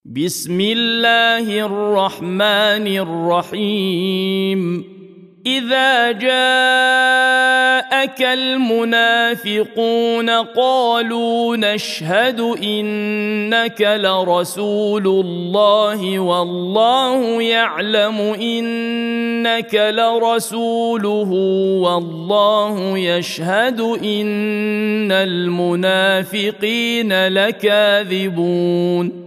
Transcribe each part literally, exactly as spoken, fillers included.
بسم الله الرحمن الرحيم إذا جاءك المنافقون قالوا نشهد إنك لرسول الله والله يعلم إنك لرسوله والله يشهد إن المنافقين لكاذبون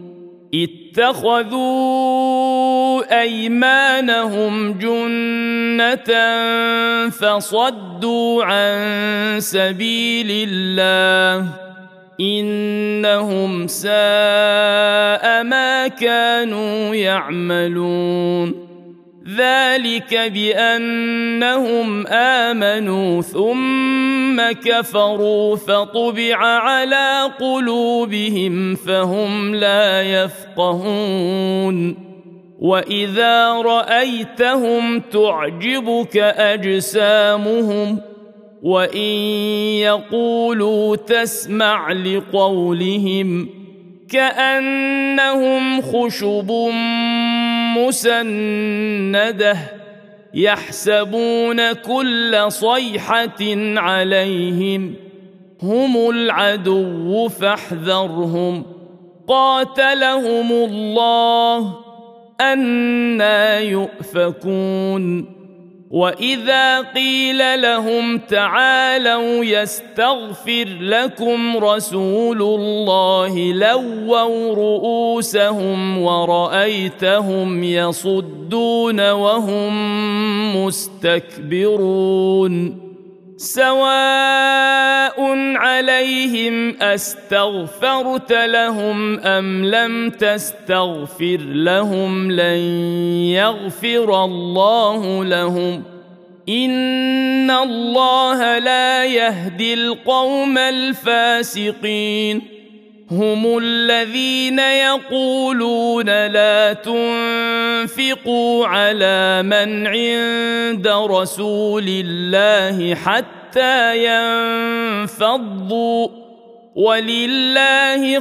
اتخذوا أيمانهم جنة فصدوا عن سبيل الله إنهم ساء ما كانوا يعملون ذلك بأنهم آمنوا ثم كفروا فطبع على قلوبهم فهم لا يفقهون وإذا رأيتهم تعجبك أجسامهم وإن يقولوا تسمع لقولهم كأنهم خشب مسندة يحسبون كل صيحة عليهم هم العدو فاحذرهم قاتلهم الله أنى يؤفكون وإذا قيل لهم تعالوا يستغفر لكم رسول الله لووا رؤوسهم ورأيتهم يصدون وهم مستكبرون سواء عليهم أستغفرت لهم أم لم تستغفر لهم لن يغفر الله لهم إن الله لا يهدي القوم الفاسقين هم الذين يقولون لا تنفقوا على من عند رسول الله حتى ينفضوا ولله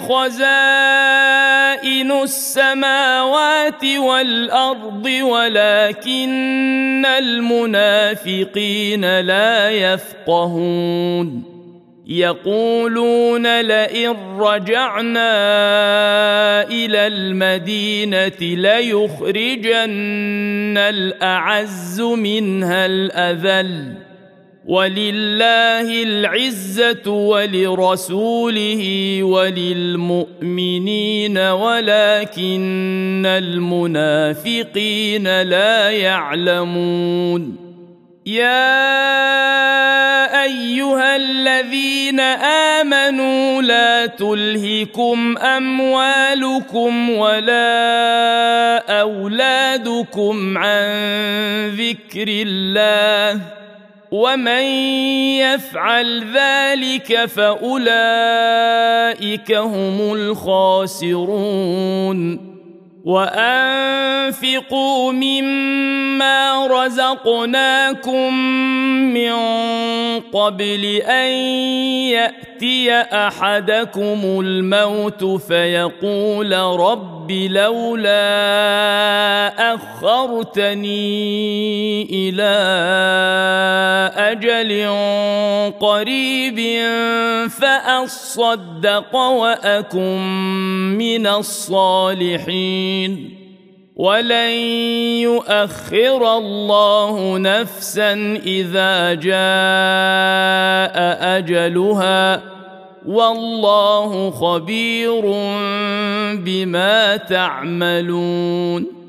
خزائن السماوات والأرض ولكن المنافقين لا يفقهون يقولون لئن رجعنا إلى المدينة ليخرجن الأعز منها الأذل ولله العزة ولرسوله وللمؤمنين ولكن المنافقين لا يعلمون يا أيها الذين آمنوا لا تلهكم أموالكم ولا أولادكم عن ذكر الله ومن يفعل ذلك فأولئك هم الخاسرون وأنفقوا مما رزقناكم من قبل أن يأتي أحدكم الموت فيقول رب لولا أخرتني إلى أجل قريب فأصدق وأكن من الصالحين ولن يؤخر الله نفسا إذا جاء أجلها والله خبير بما تعملون